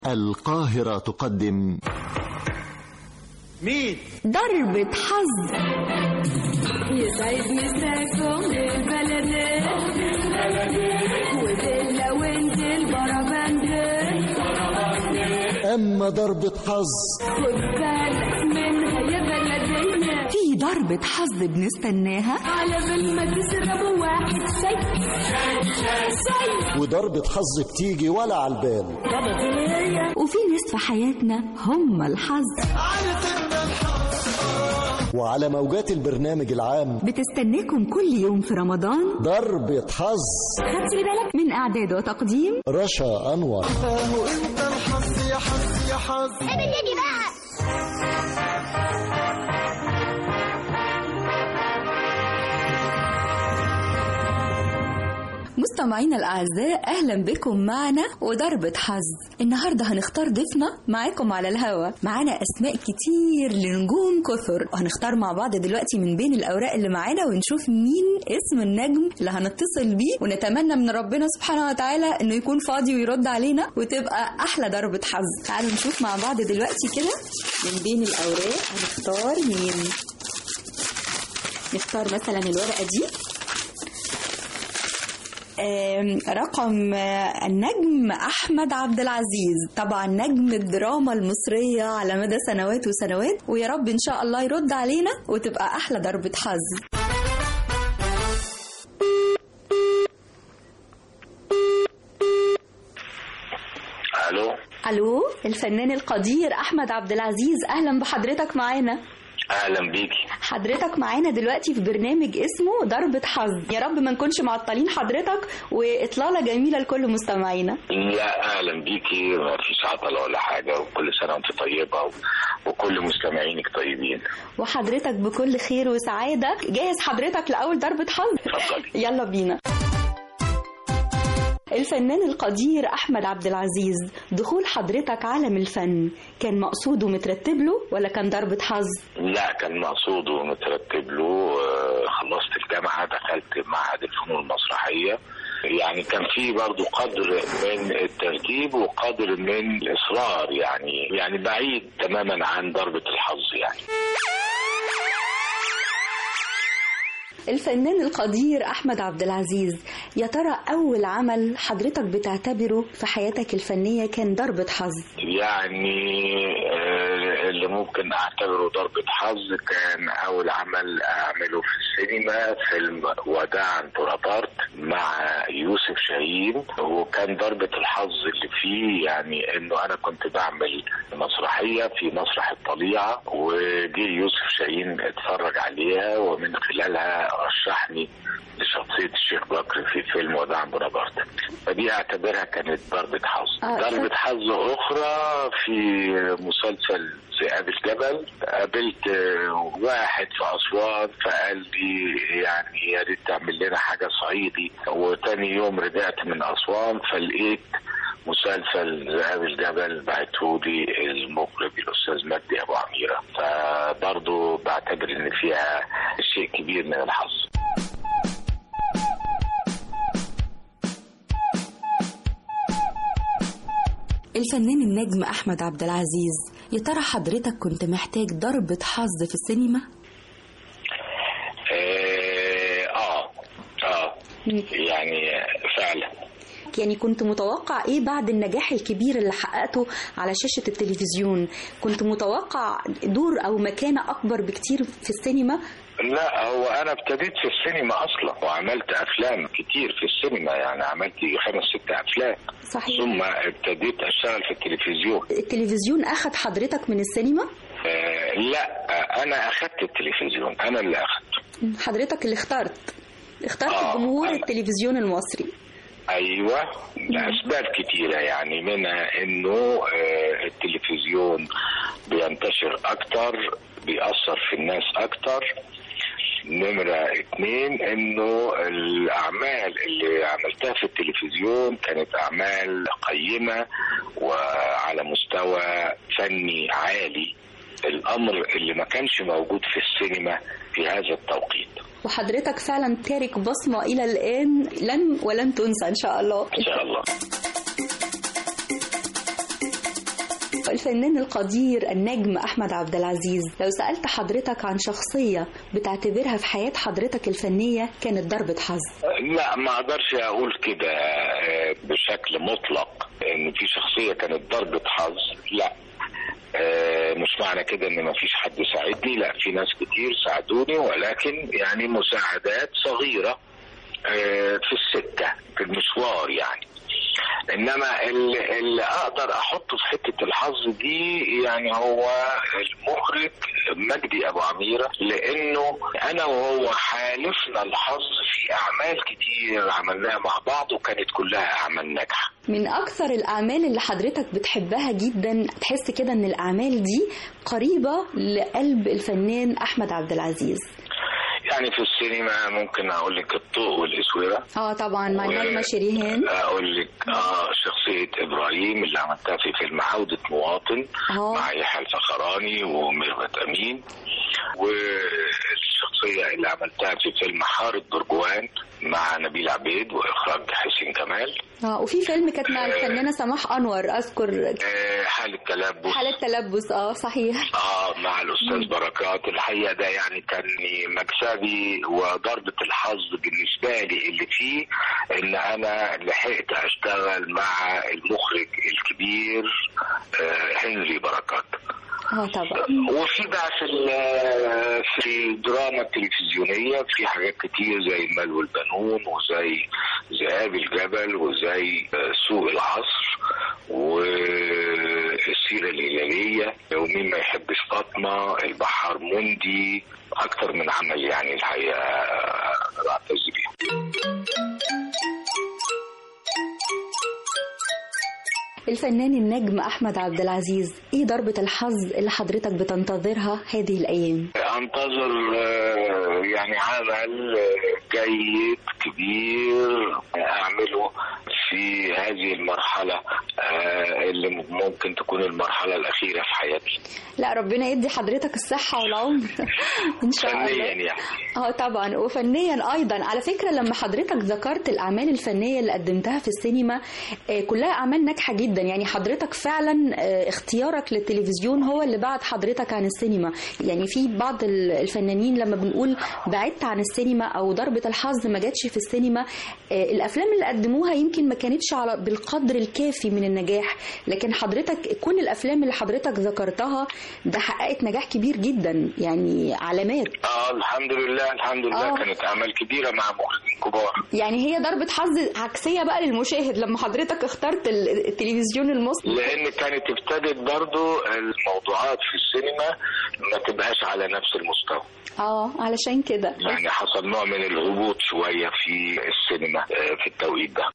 القاهرة تقدم مين؟ ضربة حظ. يسعد مساكم البلدين ودلة وانزل بربندين، أما ضربة حظ خد بالك منها يا بلدينا، في ضربة حظ بنستناها على بال ما تشربوا واحد شاي. وضربة حظ بتيجي ولا على البال، وفي ناس في حياتنا هم الحظ. وعلى موجات البرنامج العام بتستناكم كل يوم في رمضان ضربة حظ. خدت بالك من إعداد وتقديم رشا أنور. انت الحظ يا حظ يا حظ. ابتدي بقى. مستمعينا الأعزاء، أهلا بكم معنا وضربة حظ. النهاردة هنختار ضيفنا معاكم على الهوا. معانا أسماء كتير لنجوم كثر، وهنختار مع بعض دلوقتي من بين الأوراق اللي معانا ونشوف مين اسم النجم اللي هنتصل بيه، ونتمنى من ربنا سبحانه وتعالى إنه يكون فاضي ويرد علينا وتبقى أحلى ضربة حظ. تعالوا نشوف مع بعض دلوقتي كده من بين الأوراق هنختار مين. نختار مثلا الورقة دي، رقم النجم أحمد عبد العزيز، طبعا نجم الدراما المصرية على مدى سنوات وسنوات، ويا رب إن شاء الله يرد علينا وتبقى أحلى ضربة حظ. ألو، الفنان القدير أحمد عبد العزيز، أهلا بحضرتك معانا. اهلا بيكي. حضرتك معانا دلوقتي في برنامج اسمه ضربة حظ، يا رب ما نكونش معطلين حضرتك، واطلالة جميلة لكل مستمعينا. لا اهلا بيكي، ما فيش عطل ولا حاجة، وكل سنة وانت طيبة وكل مستمعينك طيبين، وحضرتك بكل خير وسعادة. جاهز حضرتك لأول ضربة حظ؟ اتفضلي. يلا بينا. الفنان القدير أحمد عبد العزيز، دخول حضرتك عالم الفن كان مقصود ومترتب له ولا كان ضربة حظ؟ لا كان مقصود ومترتب له. خلصت الجامعة، دخلت معهد الفنون المسرحية، يعني كان في برضو قدر من الترتيب وقدر من الإصرار، يعني بعيد تماما عن ضربة الحظ يعني. الفنان القدير أحمد عبد العزيز، يا ترى أول عمل حضرتك بتعتبره في حياتك الفنية كان ضربة حظ؟ يعني اللي ممكن أعتبره ضربة حظ كان أول عمل أعمله في السينما، فيلم وداعا بونابرت مع يوسف شاهين، وكان ضربة الحظ اللي فيه يعني إنه أنا كنت بعمل مسرحية في مسرح الطليعة، وجي يوسف شاهين اتفرج عليها ومن خلالها رشحني لشخصية الشيخ بكر في فيلم وداعا بونابرت، فدي اعتبرها كانت ضربة حظ. ضربة حظ اخرى في مسلسل ذئاب الجبل، قابلت واحد في اسوان فقال لي يعني يا ريت تعمل لنا حاجة صعيدي، وتاني يوم رجعت من اسوان فلقيت مسلسل ذئاب الجبل بعتهولي المخرج الأستاذ مجدي أبو عميرة، فبرضه بعتبر إن فيها شيء كبير من الحظ. الفنان النجم أحمد عبد العزيز، يا ترى حضرتك كنت محتاج ضربة حظ في السينما؟ يعني فعلا. يعني كنت متوقع ايه بعد النجاح الكبير اللي حققته على شاشة التلفزيون؟ كنت متوقع دور او مكانة اكبر بكتير في السينما؟ لا، هو انا ابتديت في السينما اصلا وعملت افلام كتير في السينما، يعني عملت 5-6 افلام. صحيح. ثم ابتديت اشتغل في التلفزيون. التلفزيون اخد حضرتك من السينما؟ لا انا اخدت التلفزيون، انا اللي اخدته. حضرتك اللي اخترت جمهور التلفزيون المصري. ايوه، لاسباب كتيره، يعني منها انه التلفزيون بينتشر اكتر، بيأثر في الناس اكتر. نمرة 2 انه الاعمال اللي عملتها في التلفزيون كانت اعمال قيمة وعلى مستوى فني عالي، الامر اللي ما كانش موجود في السينما في هذا التوقيت. وحضرتك فعلا تارك بصمة إلى الآن لن ولن تنسى إن شاء الله. إن شاء الله. الفنان القدير النجم أحمد عبد العزيز، لو سألت حضرتك عن شخصية بتعتبرها في حياة حضرتك الفنية كانت ضربة حظ؟ لا، ما اقدرش اقول كده بشكل مطلق ان في شخصية كانت ضربة حظ. لا، مش معنى كده ان ما فيش حد ساعدني، لا، في ناس كتير ساعدوني، ولكن يعني مساعدات صغيرة في السكة في المشوار يعني. انما اللي اقدر احطه في حتة الحظ دي يعني هو المخرج مجدي ابو عميرة، لانه انا وهو حالفنا الحظ في اعمال كتير عملناها مع بعض وكانت كلها اعمال ناجحة. من اكثر الاعمال اللي حضرتك بتحبها جدا، تحس كده ان الاعمال دي قريبة لقلب الفنان احمد عبد العزيز؟ يعني في السينما ممكن اقول لك الضوء والاسوره. طبعا مع النجمه شريهان. اقول لك شخصيه ابراهيم اللي عملتها في فيلم عوده مواطن مع يحيى الفخراني وميرفت امين، والشخصيه اللي عملتها في فيلم حارة برجوان مع نبيل عبيد واخراج حسين كمال. وفي فيلم كانت مع الفنانه سماح انور، اذكر حالة تلبس. صحيح. مع الاستاذ بركات. الحقيقه ده يعني كان مكسبي وضربة الحظ بالنسبه لي اللي فيه ان انا لحقت اشتغل مع المخرج الكبير هنري بركات. طبعا. وفي بقى في الدراما التلفزيونيه في حاجات كتير زي المال والبنون وزي ذئاب الجبل وزي سوق العصر والسيره الهلاليه ومين ما يحبش فاطمه، البحار موندي، اكتر من عمل يعني الحقيقه بعتز بيه. الفنان النجم أحمد عبد العزيز، إيه ضربة الحظ اللي حضرتك بتنتظرها هذه الأيام؟ أنتظر يعني عمل جيد كبير أعمله في هذه المرحلة اللي ممكن تكون المرحلة الأخيرة في حياتي. لا، ربنا يدي حضرتك الصحة والعمر إن شاء الله. فنيا يعني. طبعا، وفنيا أيضا. على فكرة لما حضرتك ذكرت الأعمال الفنية اللي قدمتها في السينما كلها أعمال ناجحة جدا، يعني حضرتك فعلا اختيارك للتلفزيون هو اللي بعد حضرتك عن السينما. يعني في بعض الفنانين لما بنقول بعدت عن السينما أو ضربة الحظ ما جاتش في السينما، الأفلام اللي قدموها يمكن ما كانتش بالقدر الكافي من النجاح، لكن حضرتك كل الأفلام اللي حضرتك ذكرتها ده حققت نجاح كبير جدا، يعني علامات. الحمد لله كانت أعمال كبيرة مع مخرجين كبار. يعني هي ضربة حظ عكسية بقى للمشاهد لما حضرتك اخترت التلفزيون المصري، لأن كانت ابتدت برضو الموضوعات في السينما ما تبقاش على نفس المستوى. علشان كده يعني حصل نوع من الهبوط شوية في السينما في التوقيت ده.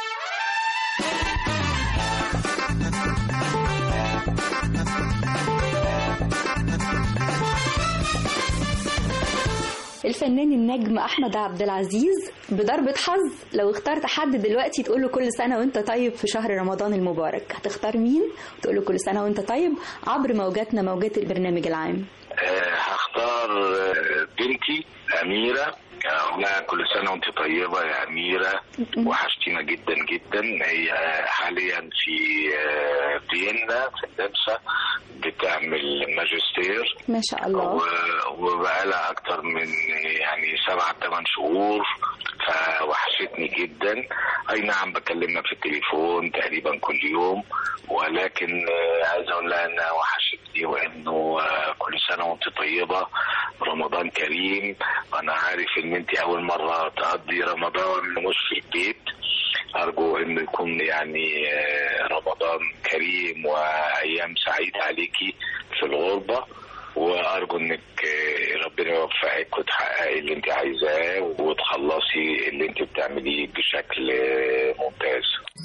الفنان النجم أحمد عبد العزيز، بضربة حظ لو اخترت حد دلوقتي تقول له كل سنة وانت طيب في شهر رمضان المبارك، هتختار مين وتقول له كل سنة وانت طيب عبر موجات البرنامج العام؟ هختار بنتي أميرة. لا، كل سنة وانت طيبة يا أميرة، وحشتينا جدا جدا. هي حاليا في فيينا في النمسا بتعمل ماجستير ما شاء الله، وبقالها أكتر من يعني 7-8 شهور، فوحشتني جدا. أي نعم بكلمها في التليفون تقريبا كل يوم، ولكن عايز أقول لها أنها وحشتني وإنه كل سنة وانت طيبة، رمضان كريم. أنا عارف إن أنت أول مرة تقضي رمضان مش في البيت، أرجو إنه يكون يعني رمضان كريم وأيام سعيدة عليكي في الغربة، وأرجو إنك ربنا يوفقك وتحققي اللي أنت عايزاه وتخلصي اللي أنت بتعمليه بشكل ممتاز.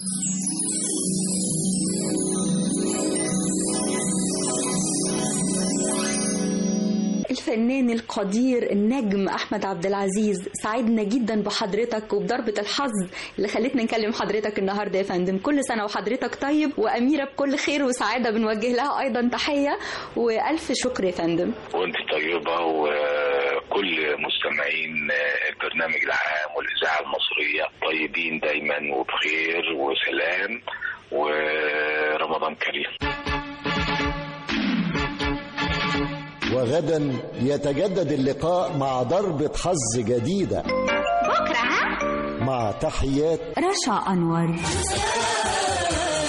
الفنان القدير النجم أحمد عبد العزيز، سعدنا جدا بحضرتك وبضربة الحظ اللي خلتنا نكلم حضرتك النهارده يا فندم. كل سنة وحضرتك طيب، وأميرة بكل خير وسعادة بنوجه لها أيضا تحية، وألف شكر يا فندم. وأنت طيبة، وكل مستمعين البرنامج العام والإذاعة المصرية طيبين دايما وبخير وسلام، ورمضان كريم. وغدا يتجدد اللقاء مع ضربة حظ جديدة. بكرة ها؟ مع تحيات رشا أنور.